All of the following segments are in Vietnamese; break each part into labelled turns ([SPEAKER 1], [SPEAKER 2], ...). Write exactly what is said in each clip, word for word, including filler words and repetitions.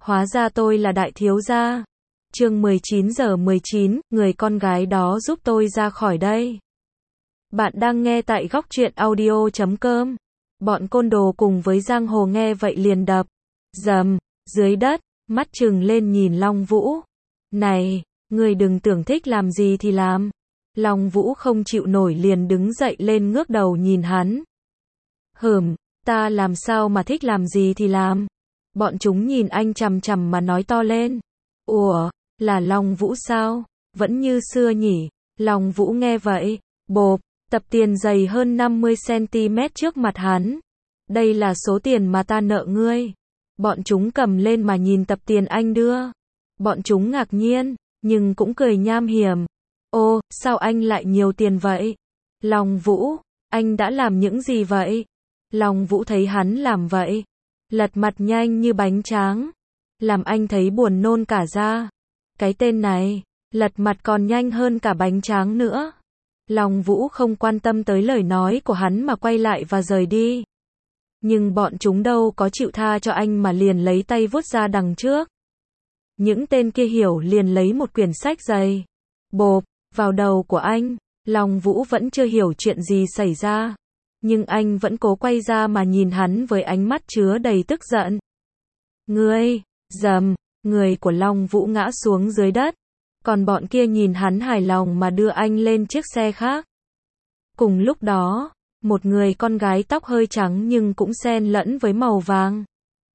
[SPEAKER 1] Hóa ra tôi là đại thiếu gia. Chương mười chín giờ mười chín, người con gái đó giúp tôi ra khỏi đây. Bạn đang nghe tại góc truyện audio chấm com. Bọn côn đồ cùng với giang hồ nghe vậy liền đập dầm dưới đất, mắt trừng lên nhìn Long Vũ. Này, người đừng tưởng thích làm gì thì làm. Long Vũ không chịu nổi liền đứng dậy lên ngước đầu nhìn hắn. Hừm, ta làm sao mà thích làm gì thì làm. Bọn chúng nhìn anh chằm chằm mà nói to lên. Ủa, là Long Vũ sao? Vẫn như xưa nhỉ? Long Vũ nghe vậy, bộp, tập tiền dày hơn năm mươi xăng-ti-mét trước mặt hắn. Đây là số tiền mà ta nợ ngươi. Bọn chúng cầm lên mà nhìn tập tiền anh đưa. Bọn chúng ngạc nhiên, nhưng cũng cười nham hiểm. Ô, sao anh lại nhiều tiền vậy? Long Vũ, anh đã làm những gì vậy? Long Vũ thấy hắn làm vậy, lật mặt nhanh như bánh tráng, làm anh thấy buồn nôn cả ra. Cái tên này, lật mặt còn nhanh hơn cả bánh tráng nữa. Long Vũ không quan tâm tới lời nói của hắn mà quay lại và rời đi. Nhưng bọn chúng đâu có chịu tha cho anh mà liền lấy tay vuốt ra đằng trước. Những tên kia hiểu liền lấy một quyển sách dày, bộp, vào đầu của anh. Long Vũ vẫn chưa hiểu chuyện gì xảy ra. Nhưng anh vẫn cố quay ra mà nhìn hắn với ánh mắt chứa đầy tức giận. Ngươi, dầm, người của Long Vũ ngã xuống dưới đất. Còn bọn kia nhìn hắn hài lòng mà đưa anh lên chiếc xe khác. Cùng lúc đó, một người con gái tóc hơi trắng nhưng cũng xen lẫn với màu vàng.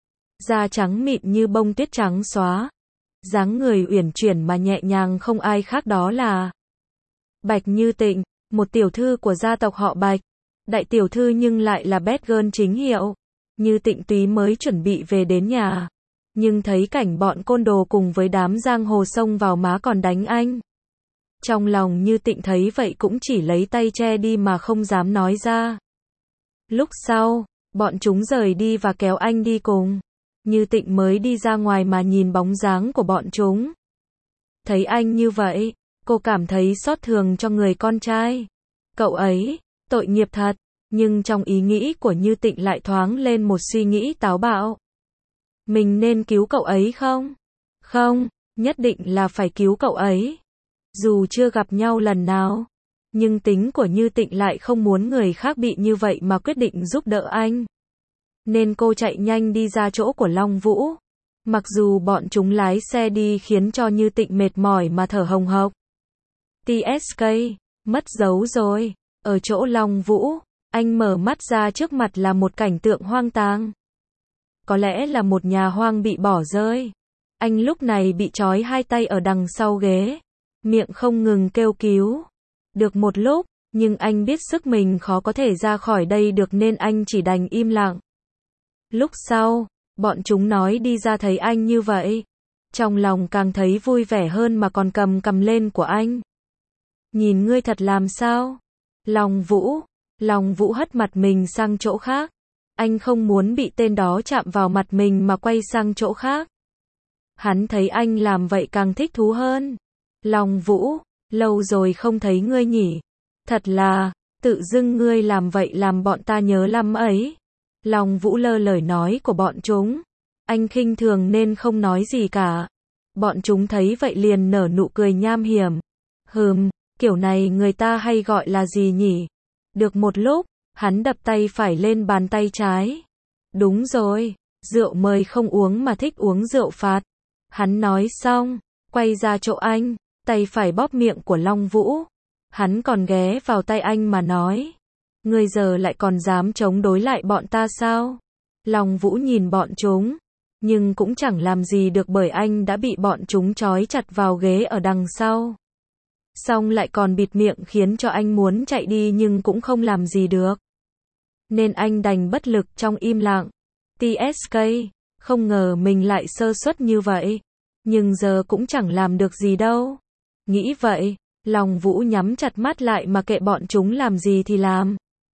[SPEAKER 1] Da trắng mịn như bông tuyết trắng xóa. Dáng người uyển chuyển mà nhẹ nhàng không ai khác đó là Bạch Như Tịnh, một tiểu thư của gia tộc họ Bạch. Đại tiểu thư nhưng lại là bad girl chính hiệu. Như Tịnh túy mới chuẩn bị về đến nhà, nhưng thấy cảnh bọn côn đồ cùng với đám giang hồ xông vào má còn đánh anh. Trong lòng Như Tịnh thấy vậy cũng chỉ lấy tay che đi mà không dám nói ra. Lúc sau, bọn chúng rời đi và kéo anh đi cùng. Như Tịnh mới đi ra ngoài mà nhìn bóng dáng của bọn chúng. Thấy anh như vậy, cô cảm thấy xót thường cho người con trai. Cậu ấy, tội nghiệp thật. Nhưng trong ý nghĩ của Như Tịnh lại thoáng lên một suy nghĩ táo bạo. Mình nên cứu cậu ấy không? Không, nhất định là phải cứu cậu ấy. Dù chưa gặp nhau lần nào, nhưng tính của Như Tịnh lại không muốn người khác bị như vậy mà quyết định giúp đỡ anh. Nên cô chạy nhanh đi ra chỗ của Long Vũ. Mặc dù bọn chúng lái xe đi khiến cho Như Tịnh mệt mỏi mà thở hồng hộc. tê ét ca, mất dấu rồi. Ở chỗ Long Vũ, anh mở mắt ra trước mặt là một cảnh tượng hoang tang. Có lẽ là một nhà hoang bị bỏ rơi. Anh lúc này bị trói hai tay ở đằng sau ghế, miệng không ngừng kêu cứu. Được một lúc, nhưng anh biết sức mình khó có thể ra khỏi đây được nên anh chỉ đành im lặng. Lúc sau, bọn chúng nói đi ra thấy anh như vậy. Trong lòng càng thấy vui vẻ hơn mà còn cầm cầm lên của anh. Nhìn ngươi thật làm sao? Long Vũ, Long Vũ hất mặt mình sang chỗ khác. Anh không muốn bị tên đó chạm vào mặt mình mà quay sang chỗ khác. Hắn thấy anh làm vậy càng thích thú hơn. Long Vũ, lâu rồi không thấy ngươi nhỉ. Thật là, tự dưng ngươi làm vậy làm bọn ta nhớ lắm ấy. Long Vũ lơ lời nói của bọn chúng. Anh khinh thường nên không nói gì cả. Bọn chúng thấy vậy liền nở nụ cười nham hiểm. Hừm, kiểu này người ta hay gọi là gì nhỉ? Được một lúc, hắn đập tay phải lên bàn tay trái. Đúng rồi, rượu mời không uống mà thích uống rượu phạt. Hắn nói xong, quay ra chỗ anh, tay phải bóp miệng của Long Vũ. Hắn còn ghé vào tay anh mà nói. Ngươi giờ lại còn dám chống đối lại bọn ta sao? Long Vũ nhìn bọn chúng, nhưng cũng chẳng làm gì được bởi anh đã bị bọn chúng trói chặt vào ghế ở đằng sau. Xong lại còn bịt miệng khiến cho anh muốn chạy đi nhưng cũng không làm gì được. Nên anh đành bất lực trong im lặng. tê ét ca, không ngờ mình lại sơ suất như vậy. Nhưng giờ cũng chẳng làm được gì đâu. Nghĩ vậy, Long Vũ nhắm chặt mắt lại mà kệ bọn chúng làm gì thì làm.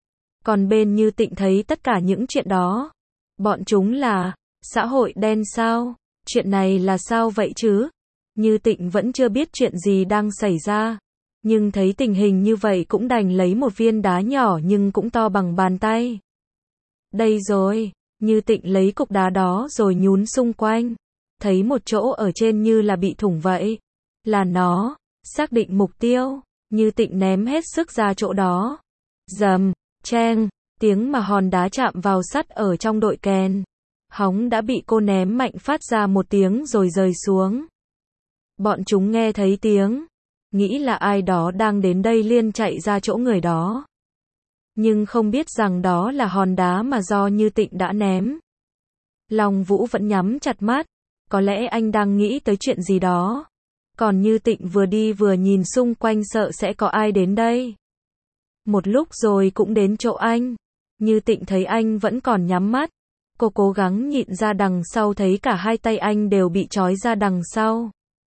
[SPEAKER 1] Còn bên Như Tịnh thấy tất cả những chuyện đó. Bọn chúng là xã hội đen sao? Chuyện này là sao vậy chứ? Như Tịnh vẫn chưa biết chuyện gì đang xảy ra. Nhưng thấy tình hình như vậy cũng đành lấy một viên đá nhỏ nhưng cũng to bằng bàn tay. Đây rồi, Như Tịnh lấy cục đá đó rồi nhún xung quanh. thấy một chỗ ở trên như là bị thủng vậy. Là nó, xác định mục tiêu, Như Tịnh ném hết sức ra chỗ đó. Rầm, cheng, tiếng mà hòn đá chạm vào sắt ở trong đội kèn. Hóng đã bị cô ném mạnh phát ra một tiếng rồi rơi xuống. Bọn chúng nghe thấy tiếng, nghĩ là ai đó đang đến đây liền chạy ra chỗ người đó. Nhưng không biết rằng đó là hòn đá mà do Như Tịnh đã ném. Long Vũ vẫn nhắm chặt mắt, có lẽ anh đang nghĩ tới chuyện gì đó. Còn Như Tịnh vừa đi vừa nhìn xung quanh sợ sẽ có ai đến đây. Một lúc rồi cũng đến chỗ anh. Như Tịnh thấy anh vẫn còn nhắm mắt. Cô cố gắng nhịn ra đằng sau thấy cả hai tay anh đều bị trói ra đằng sau.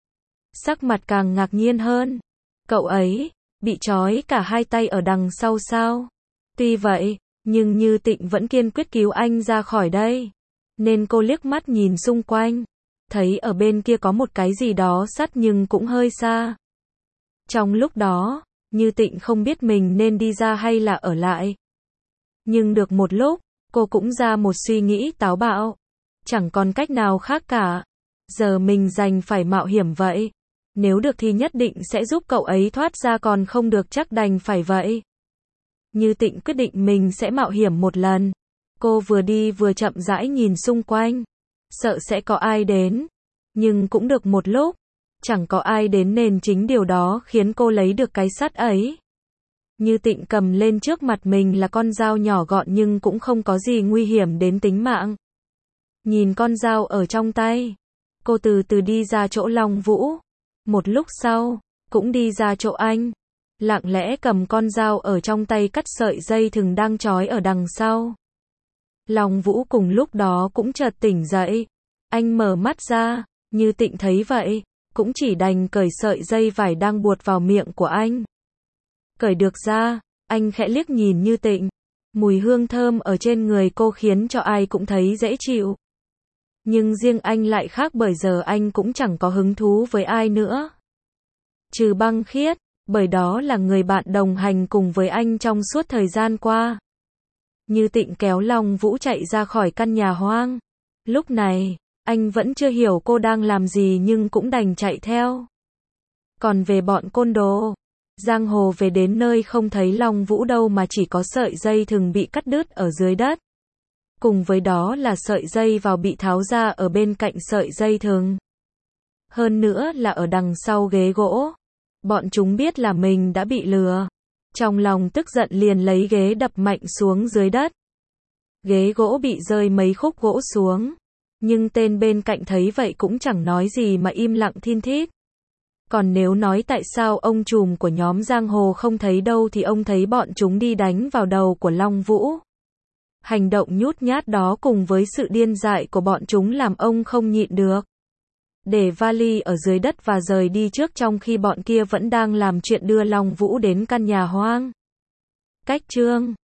[SPEAKER 1] Sắc mặt càng ngạc nhiên hơn. Cậu ấy, bị trói cả hai tay ở đằng sau sao? Tuy vậy, nhưng Như Tịnh vẫn kiên quyết cứu anh ra khỏi đây. Nên cô liếc mắt nhìn xung quanh. Thấy ở bên kia có một cái gì đó sắt nhưng cũng hơi xa. Trong lúc đó, Như Tịnh không biết mình nên đi ra hay là ở lại. Nhưng được một lúc, cô cũng ra một suy nghĩ táo bạo. Chẳng còn cách nào khác cả. Giờ mình đành phải mạo hiểm vậy. Nếu được thì nhất định sẽ giúp cậu ấy thoát ra, còn không được chắc đành phải vậy. Như Tịnh quyết định mình sẽ mạo hiểm một lần. Cô vừa đi vừa chậm rãi nhìn xung quanh. Sợ sẽ có ai đến. Nhưng cũng được một lúc. Chẳng có ai đến nên chính điều đó khiến cô lấy được cái sắt ấy. Như Tịnh cầm lên trước mặt mình là con dao nhỏ gọn nhưng cũng không có gì nguy hiểm đến tính mạng. Nhìn con dao ở trong tay. Cô từ từ đi ra chỗ Long Vũ. Một lúc sau, cũng đi ra chỗ anh. Lặng lẽ cầm con dao ở trong tay cắt sợi dây thừng đang trói ở đằng sau. Long Vũ cùng lúc đó cũng chợt tỉnh dậy. Anh mở mắt ra, Như Tịnh thấy vậy, cũng chỉ đành cởi sợi dây vải đang buộc vào miệng của anh. Cởi được ra, anh khẽ liếc nhìn Như Tịnh. Mùi hương thơm ở trên người cô khiến cho ai cũng thấy dễ chịu. Nhưng riêng anh lại khác, bởi giờ anh cũng chẳng có hứng thú với ai nữa. Trừ Băng Khiết, bởi đó là người bạn đồng hành cùng với anh trong suốt thời gian qua. Như Tịnh kéo Long Vũ chạy ra khỏi căn nhà hoang. Lúc này, anh vẫn chưa hiểu cô đang làm gì nhưng cũng đành chạy theo. Còn về bọn côn đồ, giang hồ về đến nơi không thấy Long Vũ đâu mà chỉ có sợi dây thừng bị cắt đứt ở dưới đất. Cùng với đó là sợi dây vào bị tháo ra ở bên cạnh sợi dây thừng. Hơn nữa là ở đằng sau ghế gỗ. Bọn chúng biết là mình đã bị lừa. Trong lòng tức giận liền lấy ghế đập mạnh xuống dưới đất. Ghế gỗ bị rơi mấy khúc gỗ xuống. Nhưng tên bên cạnh thấy vậy cũng chẳng nói gì mà im lặng thin thít. Còn nếu nói tại sao ông trùm của nhóm giang hồ không thấy đâu thì ông thấy bọn chúng đi đánh vào đầu của Long Vũ. Hành động nhút nhát đó cùng với sự điên dại của bọn chúng làm ông không nhịn được. Để vali ở dưới đất và rời đi trước trong khi bọn kia vẫn đang làm chuyện đưa Long Vũ đến căn nhà hoang. Cách chương